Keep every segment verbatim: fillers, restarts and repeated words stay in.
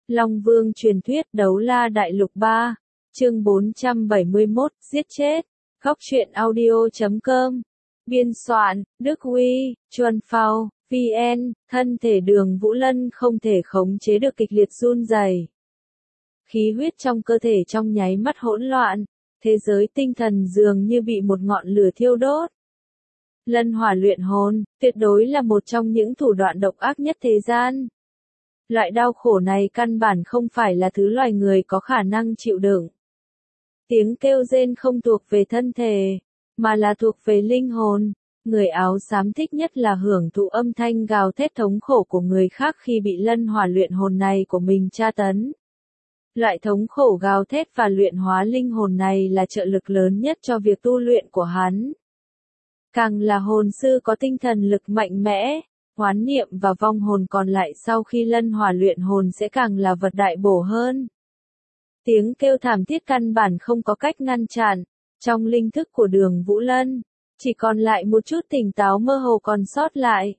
Long Vương truyền thuyết Đấu La Đại Lục ba, chương bốn trăm bảy mươi mốt, giết chết. Góc truyện audio chấm com. Biên soạn, Đức Huy, Chuân Phao, vê en, thân thể Đường Vũ Lân không thể khống chế được kịch liệt run rẩy. Khí huyết trong cơ thể trong nháy mắt hỗn loạn, thế giới tinh thần dường như bị một ngọn lửa thiêu đốt. Lân hỏa luyện hồn, tuyệt đối là một trong những thủ đoạn độc ác nhất thế gian. Loại đau khổ này căn bản không phải là thứ loài người có khả năng chịu đựng. Tiếng kêu rên không thuộc về thân thể, mà là thuộc về linh hồn. Người áo xám thích nhất là hưởng thụ âm thanh gào thét thống khổ của người khác khi bị lân hỏa luyện hồn này của mình tra tấn. Loại thống khổ gào thét và luyện hóa linh hồn này là trợ lực lớn nhất cho việc tu luyện của hắn. Càng là hồn sư có tinh thần lực mạnh mẽ, hoán niệm và vong hồn còn lại sau khi lân hỏa luyện hồn sẽ càng là vật đại bổ hơn. Tiếng kêu thảm thiết căn bản không có cách ngăn chặn, trong linh thức của Đường Vũ Lân, chỉ còn lại một chút tỉnh táo mơ hồ còn sót lại.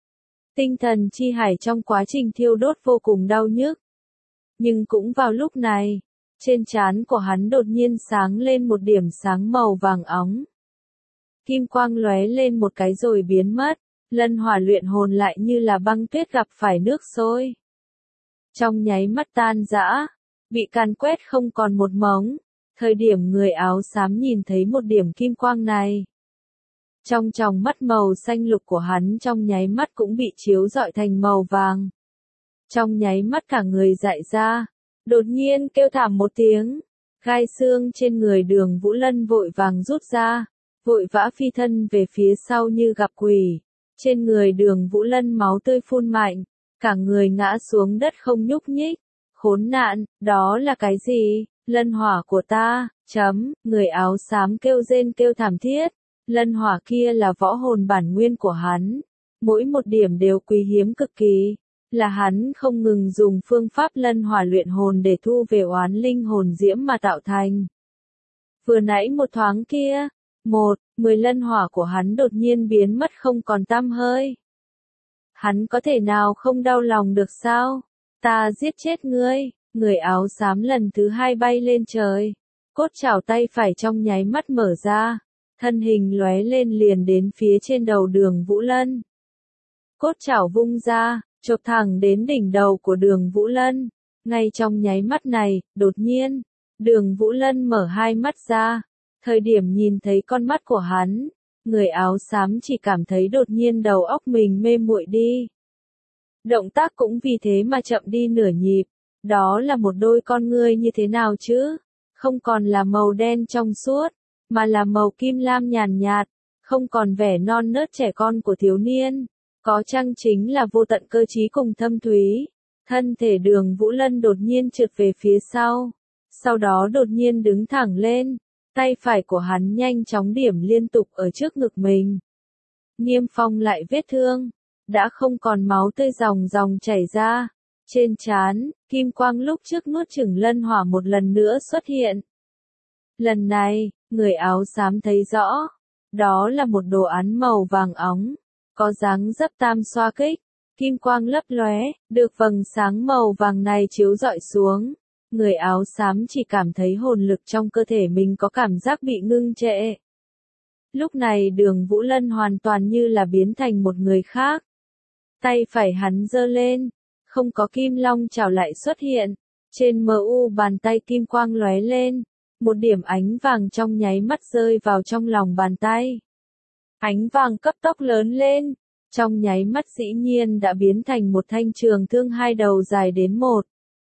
Tinh thần chi hải trong quá trình thiêu đốt vô cùng đau nhức. Nhưng cũng vào lúc này, trên trán của hắn đột nhiên sáng lên một điểm sáng màu vàng óng. Kim quang lóe lên một cái rồi biến mất, lân hỏa luyện hồn lại như là băng tuyết gặp phải nước sôi. Trong nháy mắt tan rã, bị càn quét không còn một mống, thời điểm người áo xám nhìn thấy một điểm kim quang này. Trong tròng mắt màu xanh lục của hắn trong nháy mắt cũng bị chiếu rọi thành màu vàng. Trong nháy mắt cả người dại ra, đột nhiên kêu thảm một tiếng, gai xương trên người Đường Vũ Lân vội vàng rút ra, vội vã phi thân về phía sau như gặp quỷ. Trên người Đường Vũ Lân máu tươi phun mạnh, cả người ngã xuống đất không nhúc nhích. Khốn nạn, đó là cái gì? Lân hỏa của ta, chấm, người áo xám kêu rên kêu thảm thiết. Lân hỏa kia là võ hồn bản nguyên của hắn, mỗi một điểm đều quý hiếm cực kỳ, là hắn không ngừng dùng phương pháp lân hỏa luyện hồn để thu về oán linh hồn diễm mà tạo thành. Vừa nãy một thoáng kia, một, mười lân hỏa của hắn đột nhiên biến mất không còn tăm hơi. Hắn có thể nào không đau lòng được sao? Ta giết chết ngươi, người áo xám lần thứ hai bay lên trời, cốt chảo tay phải trong nháy mắt mở ra, thân hình lóe lên liền đến phía trên đầu Đường Vũ Lân. Cốt chảo vung ra, chộp thẳng đến đỉnh đầu của Đường Vũ Lân. Ngay trong nháy mắt này, đột nhiên, Đường Vũ Lân mở hai mắt ra. Thời điểm nhìn thấy con mắt của hắn, người áo xám chỉ cảm thấy đột nhiên đầu óc mình mê muội đi. Động tác cũng vì thế mà chậm đi nửa nhịp. Đó là một đôi con ngươi như thế nào chứ? Không còn là màu đen trong suốt, mà là màu kim lam nhàn nhạt, không còn vẻ non nớt trẻ con của thiếu niên. Có chăng chính là vô tận cơ trí cùng thâm thúy. Thân thể Đường Vũ Lân đột nhiên trượt về phía sau, sau đó đột nhiên đứng thẳng lên. Tay phải của hắn nhanh chóng điểm liên tục ở trước ngực mình. Niêm phong lại vết thương, đã không còn máu tươi ròng ròng chảy ra. Trên trán, kim quang lúc trước nuốt chửng lân hỏa một lần nữa xuất hiện. Lần này, người áo xám thấy rõ, đó là một đồ án màu vàng óng, có dáng dấp tam xoa kích, kim quang lấp lóe, được vầng sáng màu vàng này chiếu rọi xuống. Người áo xám chỉ cảm thấy hồn lực trong cơ thể mình có cảm giác bị ngưng trệ. Lúc này Đường Vũ Lân hoàn toàn như là biến thành một người khác. Tay phải hắn giơ lên, không có kim long chảo lại xuất hiện. Trên mờ u bàn tay kim quang lóe lên, một điểm ánh vàng trong nháy mắt rơi vào trong lòng bàn tay. Ánh vàng cấp tốc lớn lên, trong nháy mắt dĩ nhiên đã biến thành một thanh trường thương hai đầu dài đến một.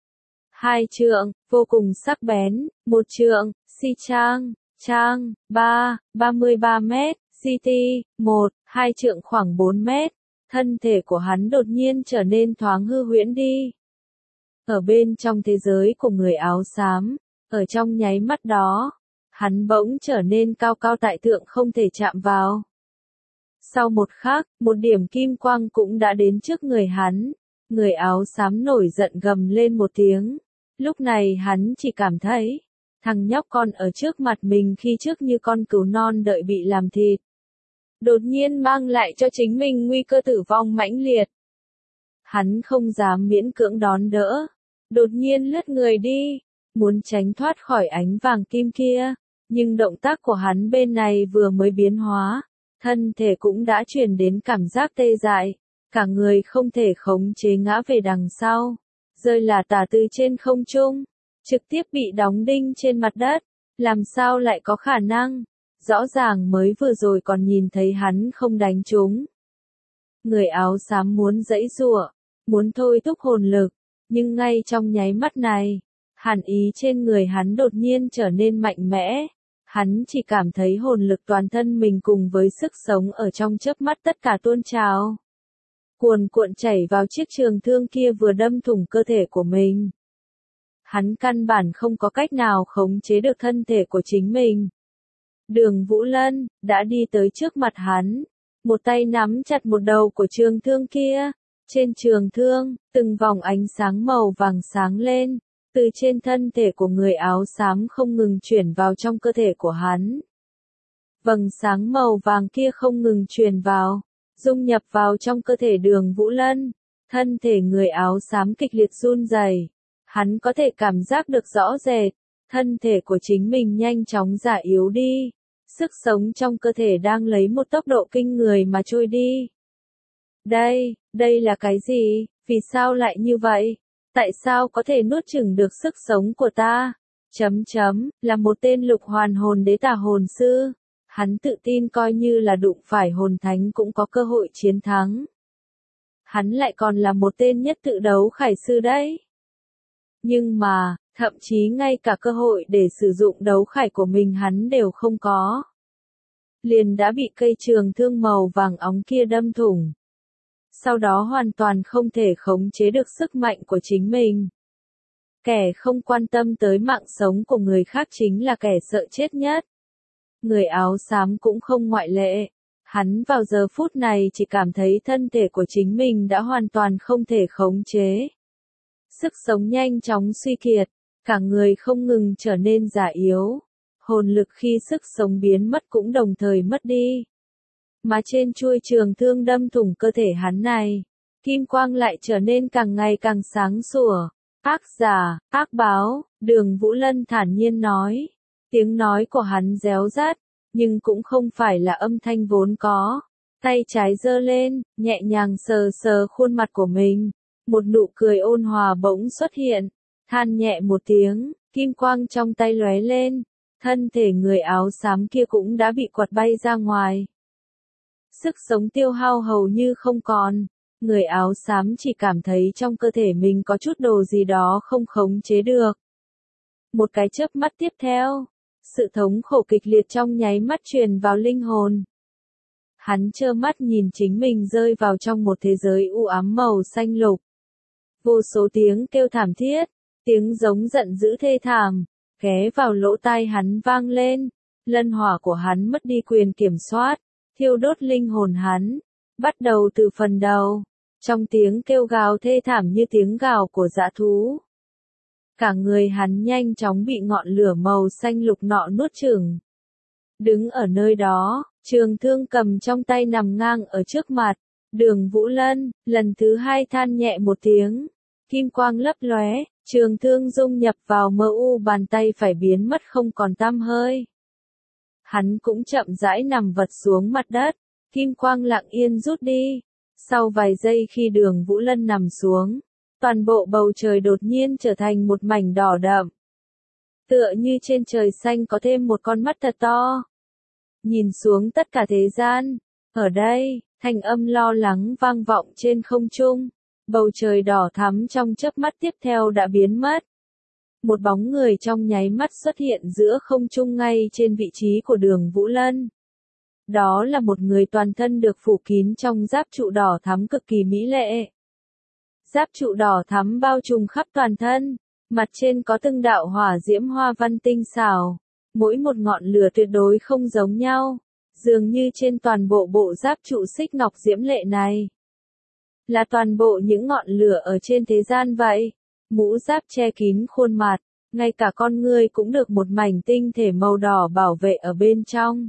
Hai trượng, vô cùng sắc bén, một trượng, si trang, trang, ba, ba mươi ba mét, ct, một, hai trượng khoảng bốn mét, thân thể của hắn đột nhiên trở nên thoáng hư huyễn đi. Ở bên trong thế giới của người áo xám, ở trong nháy mắt đó, hắn bỗng trở nên cao cao tại thượng không thể chạm vào. Sau một khắc, một điểm kim quang cũng đã đến trước người hắn, người áo xám nổi giận gầm lên một tiếng. Lúc này hắn chỉ cảm thấy, thằng nhóc con ở trước mặt mình khi trước như con cừu non đợi bị làm thịt. Đột nhiên mang lại cho chính mình nguy cơ tử vong mãnh liệt. Hắn không dám miễn cưỡng đón đỡ. đột nhiên lướt người đi, muốn tránh thoát khỏi ánh vàng kim kia, nhưng động tác của hắn bên này vừa mới biến hóa, thân thể cũng đã truyền đến cảm giác tê dại, cả người không thể khống chế ngã về đằng sau, rơi là tả từ trên không trung, trực tiếp bị đóng đinh trên mặt đất, làm sao lại có khả năng, rõ ràng mới vừa rồi còn nhìn thấy hắn không đánh trúng. Người áo xám muốn giãy giụa, muốn thôi thúc hồn lực, nhưng ngay trong nháy mắt này, hàn ý trên người hắn đột nhiên trở nên mạnh mẽ. Hắn chỉ cảm thấy hồn lực toàn thân mình cùng với sức sống ở trong chớp mắt tất cả tuôn trào. Cuồn cuộn chảy vào chiếc trường thương kia vừa đâm thủng cơ thể của mình. Hắn căn bản không có cách nào khống chế được thân thể của chính mình. Đường Vũ Lân đã đi tới trước mặt hắn, một tay nắm chặt một đầu của trường thương kia. Trên trường thương, từng vòng ánh sáng màu vàng sáng lên, từ trên thân thể của người áo xám không ngừng chuyển vào trong cơ thể của hắn. Vầng sáng màu vàng kia không ngừng truyền vào, dung nhập vào trong cơ thể Đường Vũ Lân. Thân thể người áo xám kịch liệt run rẩy, hắn có thể cảm giác được rõ rệt, thân thể của chính mình nhanh chóng già yếu đi, sức sống trong cơ thể đang lấy một tốc độ kinh người mà trôi đi. Đây, đây là cái gì? Vì sao lại như vậy? Tại sao có thể nuốt chửng được sức sống của ta? Chấm chấm, là một tên lục hoàn hồn đế tà hồn sư. Hắn tự tin coi như là đụng phải hồn thánh cũng có cơ hội chiến thắng. Hắn lại còn là một tên nhất tự đấu khải sư đấy. Nhưng mà, thậm chí ngay cả cơ hội để sử dụng đấu khải của mình hắn đều không có. Liền đã bị cây trường thương màu vàng óng kia đâm thủng. Sau đó hoàn toàn không thể khống chế được sức mạnh của chính mình. Kẻ không quan tâm tới mạng sống của người khác chính là kẻ sợ chết nhất. Người áo xám cũng không ngoại lệ. Hắn vào giờ phút này chỉ cảm thấy thân thể của chính mình đã hoàn toàn không thể khống chế. Sức sống nhanh chóng suy kiệt, cả người không ngừng trở nên già yếu. Hồn lực khi sức sống biến mất cũng đồng thời mất đi. Mà trên chuôi trường thương đâm thủng cơ thể hắn này, kim quang lại trở nên càng ngày càng sáng sủa. Ác giả, ác báo, Đường Vũ Lân thản nhiên nói. Tiếng nói của hắn réo rát, nhưng cũng không phải là âm thanh vốn có. Tay trái giơ lên, nhẹ nhàng sờ sờ khuôn mặt của mình. Một nụ cười ôn hòa bỗng xuất hiện. Than nhẹ một tiếng, kim quang trong tay lóe lên. Thân thể người áo xám kia cũng đã bị quật bay ra ngoài. Sức sống tiêu hao hầu như không còn. Người áo xám chỉ cảm thấy trong cơ thể mình có chút đồ gì đó không khống chế được. Một cái chớp mắt tiếp theo, sự thống khổ kịch liệt trong nháy mắt truyền vào linh hồn. Hắn trơ mắt nhìn chính mình rơi vào trong một thế giới u ám màu xanh lục. Vô số tiếng kêu thảm thiết, tiếng giống giận dữ thê thảm, ghé vào lỗ tai hắn vang lên. Lân hỏa của hắn mất đi quyền kiểm soát, thiêu đốt linh hồn hắn. Bắt đầu từ phần đầu, trong tiếng kêu gào thê thảm như tiếng gào của dã thú. Cả người hắn nhanh chóng bị ngọn lửa màu xanh lục nọ nuốt chửng. Đứng ở nơi đó, trường thương cầm trong tay nằm ngang ở trước mặt. Đường Vũ Lân, lần thứ hai than nhẹ một tiếng. Kim quang lấp lóe, trường thương dung nhập vào mơ u bàn tay phải biến mất không còn tăm hơi. Hắn cũng chậm rãi nằm vật xuống mặt đất, kim quang lặng yên rút đi. Sau vài giây khi Đường Vũ Lân nằm xuống, toàn bộ bầu trời đột nhiên trở thành một mảnh đỏ đậm. Tựa như trên trời xanh có thêm một con mắt thật to. Nhìn xuống tất cả thế gian, ở đây, thanh âm lo lắng vang vọng trên không trung. Bầu trời đỏ thắm trong chớp mắt tiếp theo đã biến mất. Một bóng người trong nháy mắt xuất hiện giữa không trung ngay trên vị trí của Đường Vũ Lân. Đó là một người toàn thân được phủ kín trong giáp trụ đỏ thắm cực kỳ mỹ lệ. Giáp trụ đỏ thắm bao trùm khắp toàn thân, mặt trên có từng đạo hỏa diễm hoa văn tinh xảo, mỗi một ngọn lửa tuyệt đối không giống nhau, dường như trên toàn bộ bộ giáp trụ xích ngọc diễm lệ này là toàn bộ những ngọn lửa ở trên thế gian vậy. Mũ giáp che kín khuôn mặt, ngay cả con người cũng được một mảnh tinh thể màu đỏ bảo vệ ở bên trong.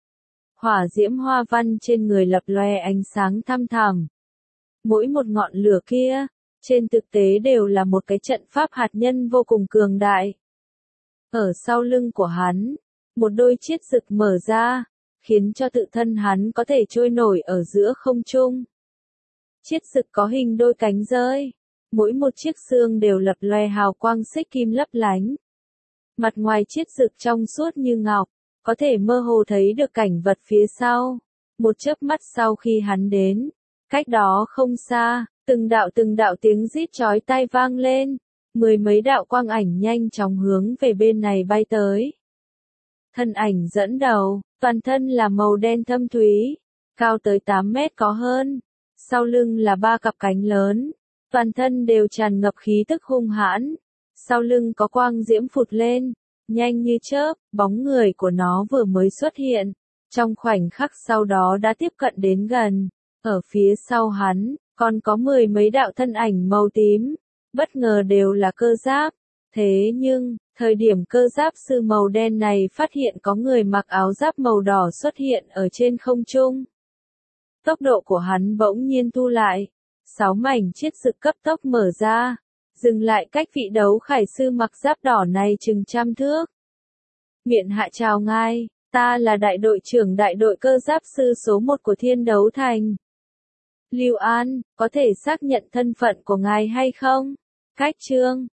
Hỏa diễm hoa văn trên người lập lòe ánh sáng thăm thẳm. Mỗi một ngọn lửa kia, trên thực tế đều là một cái trận pháp hạt nhân vô cùng cường đại. Ở sau lưng của hắn, một đôi chiết rực mở ra, khiến cho tự thân hắn có thể trôi nổi ở giữa không trung. Chiết rực có hình đôi cánh rơi, mỗi một chiếc xương đều lập loè hào quang xích kim lấp lánh. Mặt ngoài chiết rực trong suốt như ngọc, có thể mơ hồ thấy được cảnh vật phía sau. Một chớp mắt sau khi hắn đến, cách đó không xa, từng đạo từng đạo tiếng rít chói tai vang lên, mười mấy đạo quang ảnh nhanh chóng hướng về bên này bay tới. Thân ảnh dẫn đầu, toàn thân là màu đen thâm thúy, cao tới tám mét có hơn, sau lưng là ba cặp cánh lớn, toàn thân đều tràn ngập khí tức hung hãn, sau lưng có quang diễm phụt lên, nhanh như chớp, bóng người của nó vừa mới xuất hiện, trong khoảnh khắc sau đó đã tiếp cận đến gần, ở phía sau hắn, còn có mười mấy đạo thân ảnh màu tím, bất ngờ đều là cơ giáp, thế nhưng, thời điểm cơ giáp sư màu đen này phát hiện có người mặc áo giáp màu đỏ xuất hiện ở trên không trung. Tốc độ của hắn bỗng nhiên thu lại, sáu mảnh chiết rực cấp tốc mở ra, dừng lại cách vị đấu khải sư mặc giáp đỏ này chừng trăm thước. Miện hạ chào ngài, ta là đại đội trưởng đại đội cơ giáp sư số một của Thiên Đấu Thành. Lưu An, có thể xác nhận thân phận của ngài hay không? Cách chương